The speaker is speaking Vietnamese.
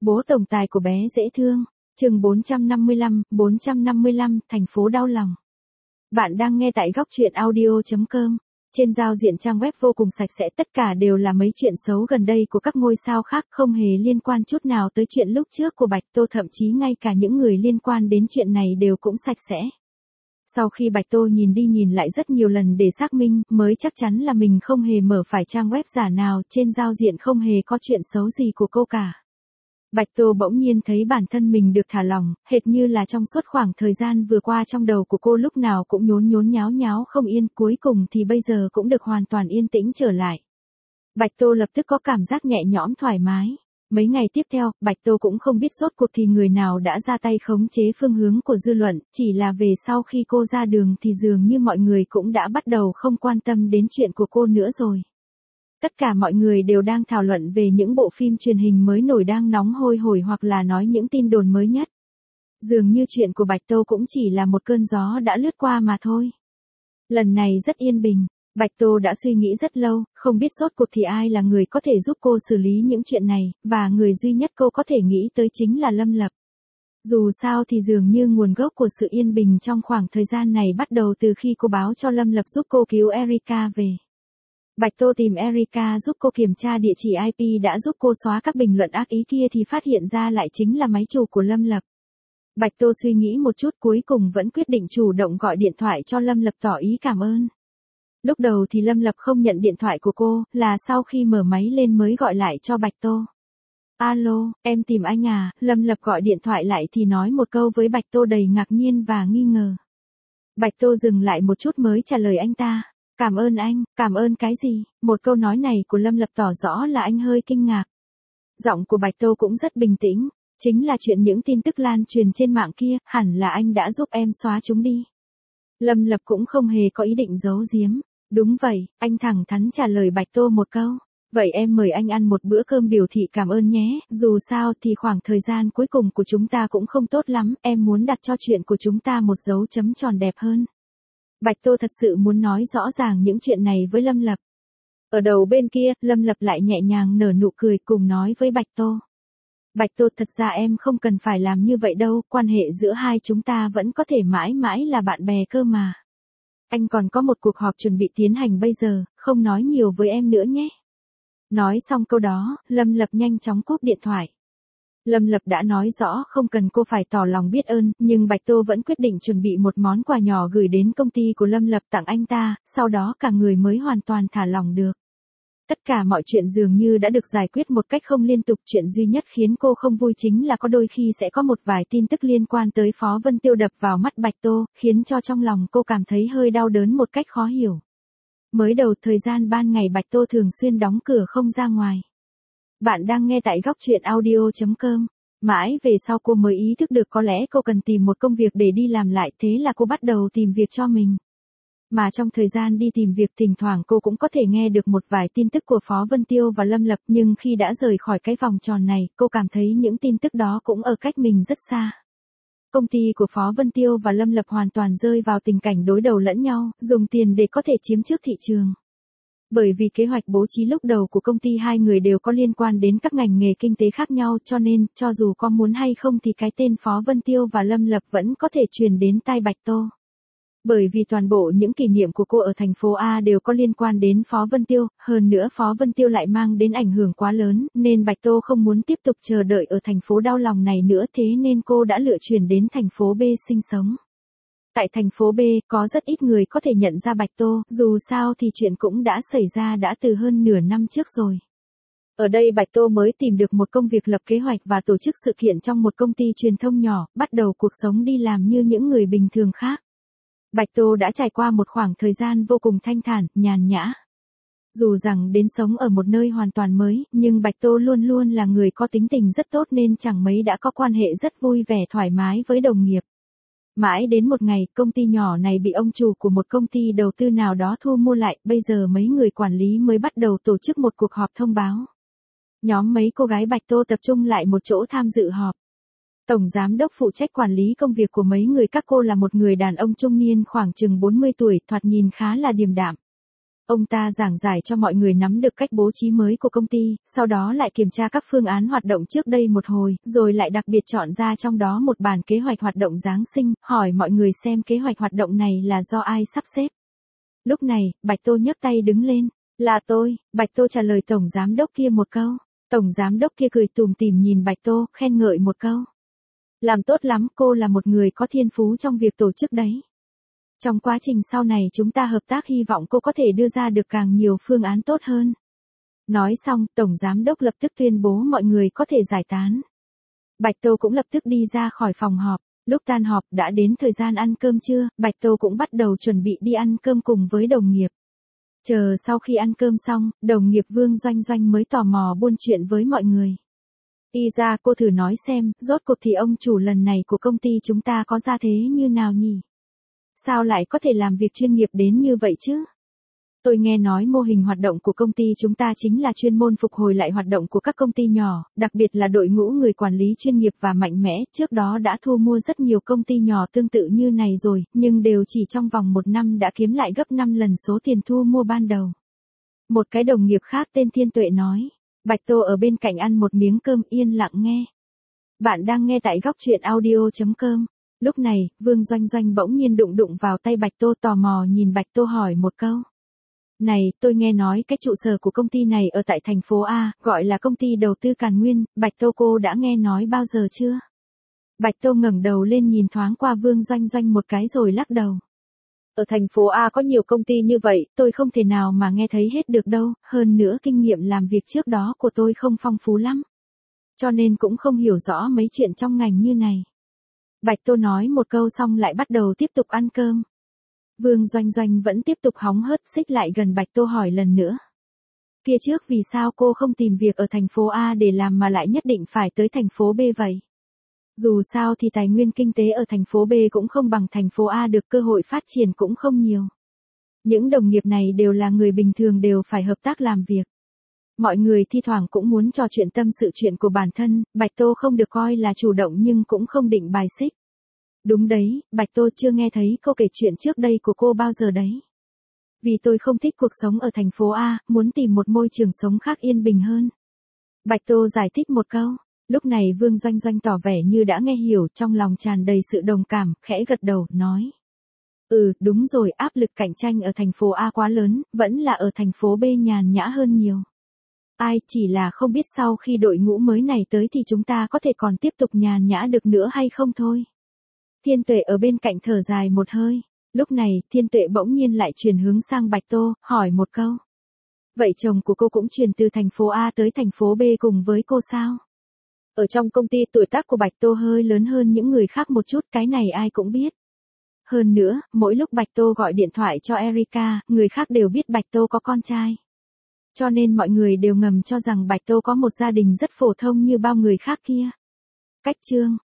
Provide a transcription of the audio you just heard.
Bố tổng tài của bé dễ thương. Chương 455, thành phố đau lòng. Bạn đang nghe tại góc truyện audio.com. Trên giao diện trang web vô cùng sạch sẽ, tất cả đều là mấy chuyện xấu gần đây của các ngôi sao khác, không hề liên quan chút nào tới chuyện lúc trước của Bạch Tô, thậm chí ngay cả những người liên quan đến chuyện này đều cũng sạch sẽ. Sau khi Bạch Tô nhìn đi nhìn lại rất nhiều lần để xác minh, mới chắc chắn là mình không hề mở phải trang web giả nào, trên giao diện không hề có chuyện xấu gì của cô cả. Bạch Tô bỗng nhiên thấy bản thân mình được thả lỏng, hệt như là trong suốt khoảng thời gian vừa qua trong đầu của cô lúc nào cũng nhốn nháo nháo không yên, cuối cùng thì bây giờ cũng được hoàn toàn yên tĩnh trở lại. Bạch Tô lập tức có cảm giác nhẹ nhõm thoải mái. Mấy ngày tiếp theo, Bạch Tô cũng không biết rốt cuộc thì người nào đã ra tay khống chế phương hướng của dư luận, chỉ là về sau khi cô ra đường thì dường như mọi người cũng đã bắt đầu không quan tâm đến chuyện của cô nữa rồi. Tất cả mọi người đều đang thảo luận về những bộ phim truyền hình mới nổi đang nóng hôi hổi hoặc là nói những tin đồn mới nhất. Dường như chuyện của Bạch Tô cũng chỉ là một cơn gió đã lướt qua mà thôi. Lần này rất yên bình, Bạch Tô đã suy nghĩ rất lâu, không biết rốt cuộc thì ai là người có thể giúp cô xử lý những chuyện này, và người duy nhất cô có thể nghĩ tới chính là Lâm Lập. Dù sao thì dường như nguồn gốc của sự yên bình trong khoảng thời gian này bắt đầu từ khi cô báo cho Lâm Lập giúp cô cứu Erika về. Bạch Tô tìm Erika giúp cô kiểm tra địa chỉ IP đã giúp cô xóa các bình luận ác ý kia thì phát hiện ra lại chính là máy chủ của Lâm Lập. Bạch Tô suy nghĩ một chút cuối cùng vẫn quyết định chủ động gọi điện thoại cho Lâm Lập tỏ ý cảm ơn. Lúc đầu thì Lâm Lập không nhận điện thoại của cô, là sau khi mở máy lên mới gọi lại cho Bạch Tô. Alo, em tìm anh à, Lâm Lập gọi điện thoại lại thì nói một câu với Bạch Tô đầy ngạc nhiên và nghi ngờ. Bạch Tô dừng lại một chút mới trả lời anh ta. Cảm ơn anh, cảm ơn cái gì? Một câu nói này của Lâm Lập tỏ rõ là anh hơi kinh ngạc. Giọng của Bạch Tô cũng rất bình tĩnh, chính là chuyện những tin tức lan truyền trên mạng kia, hẳn là anh đã giúp em xóa chúng đi. Lâm Lập cũng không hề có ý định giấu giếm. Đúng vậy, anh thẳng thắn trả lời Bạch Tô một câu. Vậy em mời anh ăn một bữa cơm biểu thị cảm ơn nhé, dù sao thì khoảng thời gian cuối cùng của chúng ta cũng không tốt lắm, em muốn đặt cho chuyện của chúng ta một dấu chấm tròn đẹp hơn. Bạch Tô thật sự muốn nói rõ ràng những chuyện này với Lâm Lập. Ở đầu bên kia, Lâm Lập lại nhẹ nhàng nở nụ cười cùng nói với Bạch Tô. Bạch Tô, thật ra em không cần phải làm như vậy đâu, quan hệ giữa hai chúng ta vẫn có thể mãi mãi là bạn bè cơ mà. Anh còn có một cuộc họp chuẩn bị tiến hành bây giờ, không nói nhiều với em nữa nhé. Nói xong câu đó, Lâm Lập nhanh chóng cúp điện thoại. Lâm Lập đã nói rõ không cần cô phải tỏ lòng biết ơn, nhưng Bạch Tô vẫn quyết định chuẩn bị một món quà nhỏ gửi đến công ty của Lâm Lập tặng anh ta, sau đó cả người mới hoàn toàn thả lỏng được. Tất cả mọi chuyện dường như đã được giải quyết một cách không liên tục, chuyện duy nhất khiến cô không vui chính là có đôi khi sẽ có một vài tin tức liên quan tới Phó Vân Tiêu đập vào mắt Bạch Tô, khiến cho trong lòng cô cảm thấy hơi đau đớn một cách khó hiểu. Mới đầu thời gian ban ngày Bạch Tô thường xuyên đóng cửa không ra ngoài. Bạn đang nghe tại góc truyện audio.com. Mãi về sau cô mới ý thức được có lẽ cô cần tìm một công việc để đi làm lại, thế là cô bắt đầu tìm việc cho mình. Mà trong thời gian đi tìm việc thỉnh thoảng cô cũng có thể nghe được một vài tin tức của Phó Vân Tiêu và Lâm Lập, nhưng khi đã rời khỏi cái vòng tròn này, cô cảm thấy những tin tức đó cũng ở cách mình rất xa. Công ty của Phó Vân Tiêu và Lâm Lập hoàn toàn rơi vào tình cảnh đối đầu lẫn nhau, dùng tiền để có thể chiếm trước thị trường. Bởi vì kế hoạch bố trí lúc đầu của công ty hai người đều có liên quan đến các ngành nghề kinh tế khác nhau, cho nên, cho dù có muốn hay không thì cái tên Phó Vân Tiêu và Lâm Lập vẫn có thể truyền đến tai Bạch Tô. Bởi vì toàn bộ những kỷ niệm của cô ở thành phố A đều có liên quan đến Phó Vân Tiêu, hơn nữa Phó Vân Tiêu lại mang đến ảnh hưởng quá lớn, nên Bạch Tô không muốn tiếp tục chờ đợi ở thành phố đau lòng này nữa, thế nên cô đã lựa chuyển đến thành phố B sinh sống. Tại thành phố B, có rất ít người có thể nhận ra Bạch Tô, dù sao thì chuyện cũng đã xảy ra đã từ hơn nửa năm trước rồi. Ở đây Bạch Tô mới tìm được một công việc lập kế hoạch và tổ chức sự kiện trong một công ty truyền thông nhỏ, bắt đầu cuộc sống đi làm như những người bình thường khác. Bạch Tô đã trải qua một khoảng thời gian vô cùng thanh thản, nhàn nhã. Dù rằng đến sống ở một nơi hoàn toàn mới, nhưng Bạch Tô luôn luôn là người có tính tình rất tốt nên chẳng mấy đã có quan hệ rất vui vẻ thoải mái với đồng nghiệp. Mãi đến một ngày, công ty nhỏ này bị ông chủ của một công ty đầu tư nào đó thu mua lại, bây giờ mấy người quản lý mới bắt đầu tổ chức một cuộc họp thông báo. Nhóm mấy cô gái Bạch Tô tập trung lại một chỗ tham dự họp. Tổng giám đốc phụ trách quản lý công việc của mấy người các cô là một người đàn ông trung niên khoảng chừng 40 tuổi, thoạt nhìn khá là điềm đạm. Ông ta giảng giải cho mọi người nắm được cách bố trí mới của công ty, sau đó lại kiểm tra các phương án hoạt động trước đây một hồi, rồi lại đặc biệt chọn ra trong đó một bản kế hoạch hoạt động Giáng sinh, hỏi mọi người xem kế hoạch hoạt động này là do ai sắp xếp. Lúc này, Bạch Tô nhấc tay đứng lên. Là tôi, Bạch Tô trả lời tổng giám đốc kia một câu. Tổng giám đốc kia cười tủm tỉm nhìn Bạch Tô, khen ngợi một câu. Làm tốt lắm, cô là một người có thiên phú trong việc tổ chức đấy. Trong quá trình sau này chúng ta hợp tác hy vọng cô có thể đưa ra được càng nhiều phương án tốt hơn. Nói xong, tổng giám đốc lập tức tuyên bố mọi người có thể giải tán. Bạch Tô cũng lập tức đi ra khỏi phòng họp. Lúc tan họp đã đến thời gian ăn cơm trưa, Bạch Tô cũng bắt đầu chuẩn bị đi ăn cơm cùng với đồng nghiệp. Chờ sau khi ăn cơm xong, đồng nghiệp Vương Doanh Doanh mới tò mò buôn chuyện với mọi người. Y ra cô thử nói xem, rốt cuộc thì ông chủ lần này của công ty chúng ta có gia thế như nào nhỉ? Sao lại có thể làm việc chuyên nghiệp đến như vậy chứ? Tôi nghe nói mô hình hoạt động của công ty chúng ta chính là chuyên môn phục hồi lại hoạt động của các công ty nhỏ, đặc biệt là đội ngũ người quản lý chuyên nghiệp và mạnh mẽ, trước đó đã thu mua rất nhiều công ty nhỏ tương tự như này rồi, nhưng đều chỉ trong vòng 1 năm đã kiếm lại gấp 5 lần số tiền thu mua ban đầu. Một cái đồng nghiệp khác tên Thiên Tuệ nói. Bạch Tô ở bên cạnh ăn một miếng cơm yên lặng nghe. Bạn đang nghe tại góc truyện audio.com. Lúc này, Vương Doanh Doanh bỗng nhiên đụng vào tay Bạch Tô tò mò nhìn Bạch Tô hỏi một câu. Này, tôi nghe nói cái trụ sở của công ty này ở tại thành phố A, gọi là công ty đầu tư Càn Nguyên, Bạch Tô cô đã nghe nói bao giờ chưa? Bạch Tô ngẩng đầu lên nhìn thoáng qua Vương Doanh Doanh một cái rồi lắc đầu. Ở thành phố A có nhiều công ty như vậy, tôi không thể nào mà nghe thấy hết được đâu, hơn nữa kinh nghiệm làm việc trước đó của tôi không phong phú lắm. Cho nên cũng không hiểu rõ mấy chuyện trong ngành như này. Bạch Tô nói một câu xong lại bắt đầu tiếp tục ăn cơm. Vương Doanh Doanh vẫn tiếp tục hóng hớt xích lại gần Bạch Tô hỏi lần nữa. Kia trước vì sao cô không tìm việc ở thành phố A để làm mà lại nhất định phải tới thành phố B vậy? Dù sao thì tài nguyên kinh tế ở thành phố B cũng không bằng thành phố A được, cơ hội phát triển cũng không nhiều. Những đồng nghiệp này đều là người bình thường, đều phải hợp tác làm việc. Mọi người thi thoảng cũng muốn trò chuyện tâm sự chuyện của bản thân, Bạch Tô không được coi là chủ động nhưng cũng không định bài xích. Đúng đấy, Bạch Tô chưa nghe thấy cô kể chuyện trước đây của cô bao giờ đấy. Vì tôi không thích cuộc sống ở thành phố A, muốn tìm một môi trường sống khác yên bình hơn. Bạch Tô giải thích một câu. Lúc này Vương Doanh Doanh tỏ vẻ như đã nghe hiểu, trong lòng tràn đầy sự đồng cảm, khẽ gật đầu, nói. Đúng rồi, áp lực cạnh tranh ở thành phố A quá lớn, vẫn là ở thành phố B nhàn nhã hơn nhiều. Ai, chỉ là không biết sau khi đội ngũ mới này tới thì chúng ta có thể còn tiếp tục nhàn nhã được nữa hay không thôi. Thiên Tuệ ở bên cạnh thở dài một hơi. Lúc này, Thiên Tuệ bỗng nhiên lại chuyển hướng sang Bạch Tô, hỏi một câu. Vậy chồng của cô cũng chuyển từ thành phố A tới thành phố B cùng với cô sao? Ở trong công ty tuổi tác của Bạch Tô hơi lớn hơn những người khác một chút, cái này ai cũng biết. Hơn nữa, mỗi lúc Bạch Tô gọi điện thoại cho Erica, người khác đều biết Bạch Tô có con trai. Cho nên mọi người đều ngầm cho rằng Bạch Tô có một gia đình rất phổ thông như bao người khác kia. Cách chương